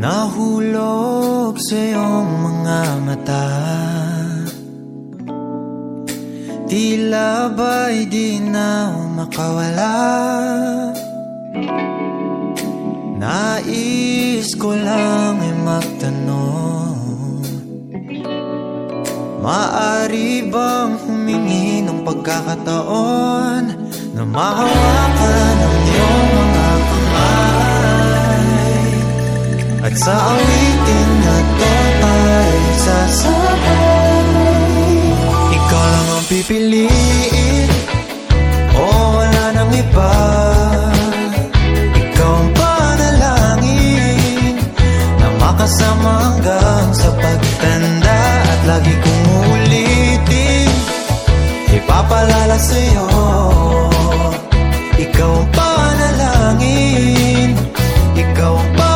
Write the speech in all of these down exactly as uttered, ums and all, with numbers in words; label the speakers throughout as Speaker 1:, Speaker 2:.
Speaker 1: Nahulog sa iyong mga mata, tila ba'y di na makawala. Nais ko lang ay magtanong, maaari bang humingi ng pagkakataon na mahawakan ang iyong mga kamay, at sa awitin na to ay sasabay. Ikaw lang ang pipiliin, o wala nang iba. Ikaw ang panalangin na makasama hanggang sa pagtanda, at lagi kong uulitin, ipapalala sa'yo. Ikaw ang panalangin, ikaw ang panalangin.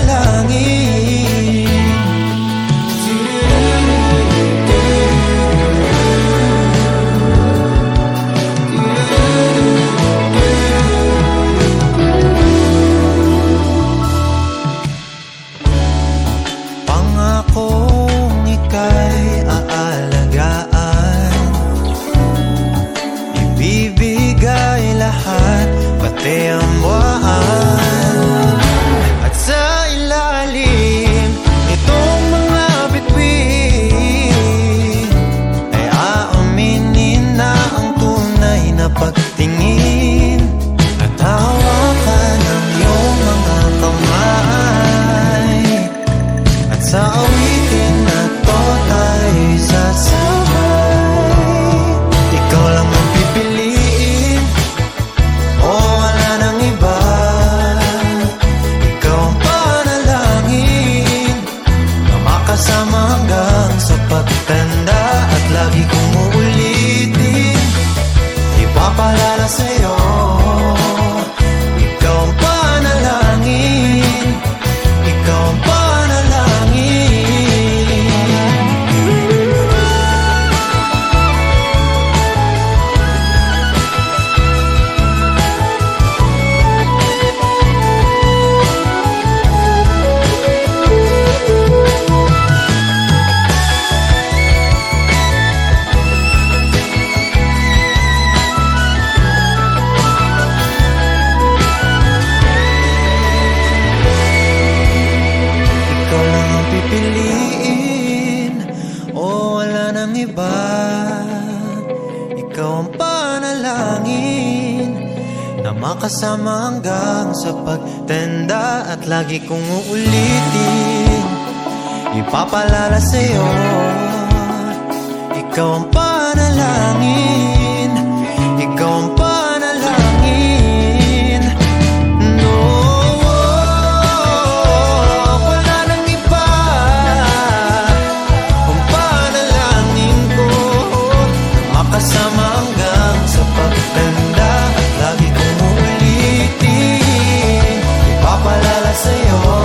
Speaker 1: Pangakong ika'y aalagaan, ibibigay lahat, pati ang buwan. At sa ilalim itong mga bituin ay aaminin na ang tunay na pagtingin, at hawakan ang iyong mga kamay, at sa awitin na to ay sasabay. Ikaw lang ang pipiliin, o wala nang iba. Ikaw ang panalangin na makasama hanggang sa pagtanda, at lagi kong uulitin, ipapalala sa'yo. Ikaw ang panalangin, ikaw ang panalangin. Ikaw lang ang pipiliin, o wala nang iba. Ikaw ang panalangin na makasama hanggang sa pagtanda, at lagi kong uulitin, ipapalala sa'yo. Ikaw ang panalangin, ikaw ang panalangin. No, wala nang iba. Ang panalangin ko, makasama hanggang sa pagtanda, at lagi kong uulitin, ipapalala sa'yo.